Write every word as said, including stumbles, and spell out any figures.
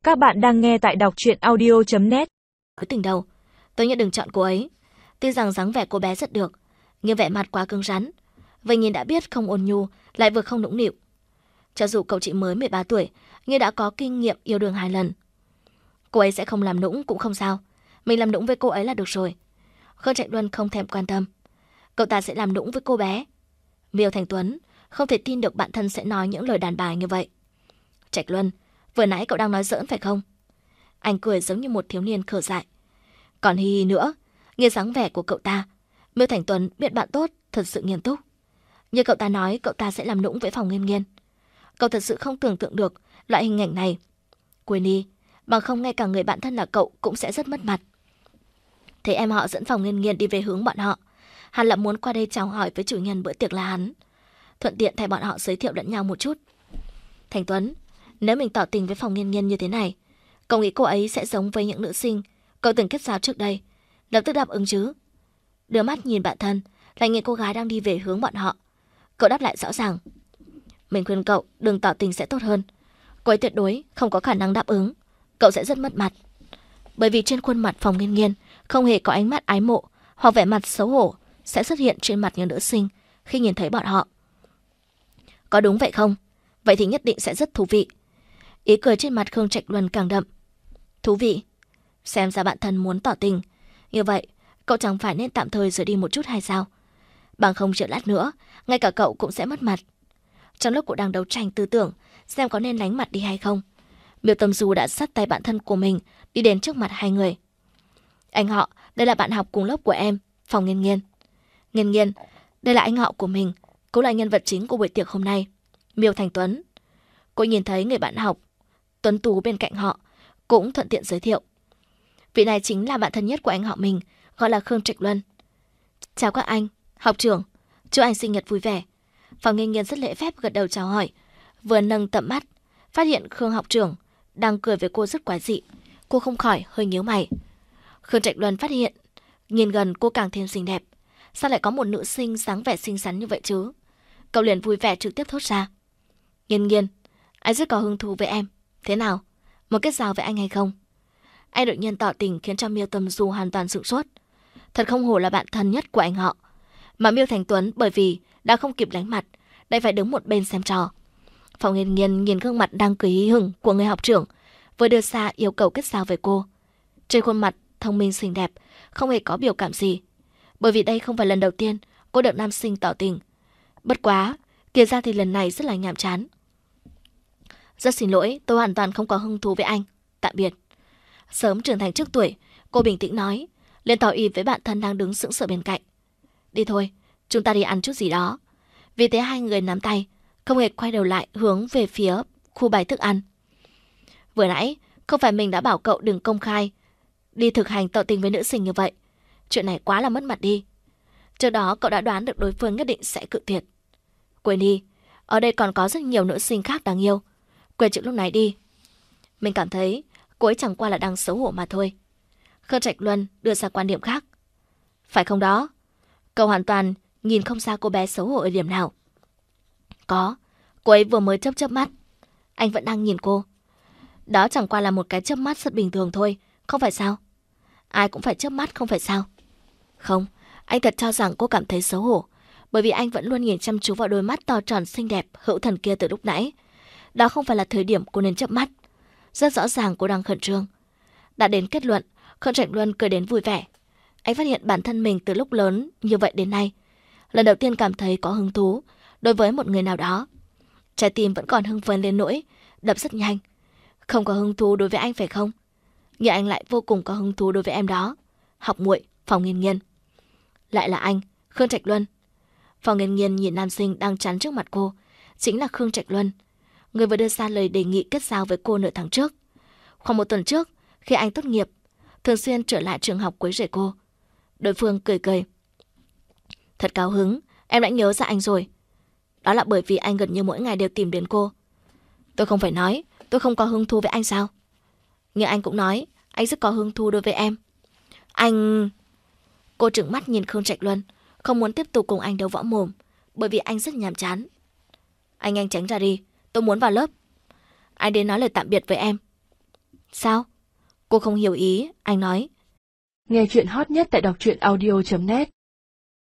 Các bạn đang nghe tại đọc truyện audio chấm net. Với tình đầu, tôi nhất đừng chọn cô ấy. Tuy rằng dáng vẻ cô bé rất được, nhưng vẻ mặt quá cứng rắn. Vậy nhìn đã biết không ôn nhu, lại vừa không nũng nịu. Cho dù cậu chị mới mười ba tuổi, nhưng đã có kinh nghiệm yêu đương hai lần. Cô ấy sẽ không làm nũng cũng không sao. Mình làm nũng với cô ấy là được rồi. Khương Trạch Luân không thèm quan tâm. Cậu ta sẽ làm nũng với cô bé. Miêu Thành Tuấn không thể tin được bạn thân sẽ nói những lời đàn bà như vậy. Trạch Luân, vừa nãy cậu đang nói giỡn phải không? Anh cười giống như một thiếu niên khờ dại. Còn hi hi nữa, nghe dáng vẻ của cậu ta, Miêu Thành Tuấn biết bạn tốt thật sự nghiêm túc. Như cậu ta nói cậu ta sẽ làm nũng với Phòng Nghiên Nghiên. Cậu thật sự không tưởng tượng được loại hình ảnh này. Quên đi, bằng không ngay cả người bạn thân là cậu cũng sẽ rất mất mặt. Thế em họ dẫn Phòng Nghiên Nghiên đi về hướng bọn họ. Hắn là muốn qua đây chào hỏi với chủ nhân bữa tiệc là hắn. Thuận tiện thay bọn họ giới thiệu lẫn nhau một chút. Thành Tuấn, nếu mình tỏ tình với Phòng Nghiên Nghiên như thế này, cậu nghĩ cô ấy sẽ giống với những nữ sinh cậu từng kết giao trước đây, lập tức đáp ứng chứ? Đưa mắt nhìn bạn thân, lại nhìn cô gái đang đi về hướng bọn họ. Cậu đáp lại rõ ràng. Mình khuyên cậu đừng tỏ tình sẽ tốt hơn. Cô ấy tuyệt đối không có khả năng đáp ứng. Cậu sẽ rất mất mặt. Bởi vì trên khuôn mặt Phòng Nghiên Nghiên không hề có ánh mắt ái mộ hoặc vẻ mặt xấu hổ sẽ xuất hiện trên mặt những nữ sinh khi nhìn thấy bọn họ. Có đúng vậy không? Vậy thì nhất định sẽ rất thú vị. Ý cười trên mặt Khương Trạch Luân càng đậm. Thú vị? Xem ra bạn thân muốn tỏ tình. Như vậy, cậu chẳng phải nên tạm thời rời đi một chút hay sao? Bằng không chợt lát nữa, ngay cả cậu cũng sẽ mất mặt. Trong lúc cậu đang đấu tranh tư tưởng, xem có nên lánh mặt đi hay không, Miêu Tâm Du đã dắt tay bạn thân của mình đi đến trước mặt hai người. Anh họ, đây là bạn học cùng lớp của em, Phòng Nghiên Nghiên. Nghiên Nghiên, đây là anh họ của mình, cũng là nhân vật chính của buổi tiệc hôm nay, Miêu Thành Tuấn. Cô nhìn thấy người bạn học tuấn tú bên cạnh họ, cũng thuận tiện giới thiệu. Vị này chính là bạn thân nhất của anh họ mình, gọi là Khương Trạch Luân. Chào các anh, học trưởng, chúc anh sinh nhật vui vẻ. Phòng Nghiên Nghiên rất lễ phép gật đầu chào hỏi, vừa nâng tầm mắt, phát hiện Khương học trưởng đang cười với cô rất quái dị. Cô không khỏi hơi nhíu mày. Khương Trạch Luân phát hiện, nhìn gần cô càng thêm xinh đẹp. Sao lại có một nữ sinh dáng vẻ xinh xắn như vậy chứ? Cậu liền vui vẻ trực tiếp thốt ra. Nghiên Nghiên, anh rất có hứng thú với em. Thế nào? Muốn kết giao với anh hay không? Anh đột nhiên tỏ tình khiến cho Miêu Tâm Du hoàn toàn sửng sốt. Thật không hổ là bạn thân nhất của anh họ. Mà Miêu Thành Tuấn bởi vì đã không kịp lánh mặt, đành phải đứng một bên xem trò. Phòng Nghiên Nghiên nhìn gương mặt đang cười hí hửng của người học trưởng, vừa đưa ra yêu cầu kết giao với cô. Trên khuôn mặt thông minh xinh đẹp, không hề có biểu cảm gì. Bởi vì đây không phải lần đầu tiên cô được nam sinh tỏ tình. Bất quá, kể ra thì lần này rất là nhàm chán. Rất xin lỗi, tôi hoàn toàn không có hứng thú với anh. Tạm biệt. Sớm trưởng thành trước tuổi, cô bình tĩnh nói, liền tỏ ý với bạn thân đang đứng sững sờ bên cạnh. Đi thôi, chúng ta đi ăn chút gì đó. Vì thế hai người nắm tay, không hề quay đầu lại hướng về phía khu bày thức ăn. Vừa nãy, không phải mình đã bảo cậu đừng công khai đi thực hành tỏ tình với nữ sinh như vậy. Chuyện này quá là mất mặt đi. Trước đó cậu đã đoán được đối phương nhất định sẽ cự tuyệt. Quên đi, ở đây còn có rất nhiều nữ sinh khác đáng yêu. Quên chuyện lúc này đi. Mình cảm thấy cô ấy chẳng qua là đang xấu hổ mà thôi. Khương Trạch Luân đưa ra quan điểm khác. Phải không đó? Cậu hoàn toàn nhìn không ra cô bé xấu hổ ở điểm nào. Có, cô ấy vừa mới chớp chớp mắt. Anh vẫn đang nhìn cô. Đó chẳng qua là một cái chớp mắt rất bình thường thôi, không phải sao? Ai cũng phải chớp mắt không phải sao? Không, anh thật cho rằng cô cảm thấy xấu hổ, bởi vì anh vẫn luôn nhìn chăm chú vào đôi mắt to tròn xinh đẹp hữu thần kia từ lúc nãy. Đó không phải là thời điểm cô nên chớp mắt. Rất rõ ràng cô đang khẩn trương. Đã đến kết luận, Khương Trạch Luân cười đến vui vẻ. Anh phát hiện bản thân mình từ lúc lớn như vậy đến nay, lần đầu tiên cảm thấy có hứng thú đối với một người nào đó. Trái tim vẫn còn hưng phấn lên nỗi đập rất nhanh. Không có hứng thú đối với anh phải không? Nhưng anh lại vô cùng có hứng thú đối với em đó. Học muội, Phòng Nghiên Nghiên. Lại là anh, Khương Trạch Luân. Phòng Nghiên Nghiên nhìn nam sinh đang chắn trước mặt cô, chính là Khương Trạch Luân, người vừa đưa ra lời đề nghị kết giao với cô nửa tháng trước. Khoảng một tuần trước, khi anh tốt nghiệp, thường xuyên trở lại trường học quấy rầy cô. Đối phương cười cười. Thật cao hứng, em đã nhớ ra anh rồi. Đó là bởi vì anh gần như mỗi ngày đều tìm đến cô. Tôi không phải nói tôi không có hứng thú với anh sao? Nhưng anh cũng nói anh rất có hứng thú đối với em. Anh... Cô trừng mắt nhìn Khương Trạch Luân, không muốn tiếp tục cùng anh đấu võ mồm, bởi vì anh rất nhàm chán. Anh nhanh tránh ra đi, tôi muốn vào lớp. Anh đến nói lời tạm biệt với em. Sao? Cô không hiểu ý, anh nói. Nghe chuyện hot nhất tại đọc truyện audio chấm net.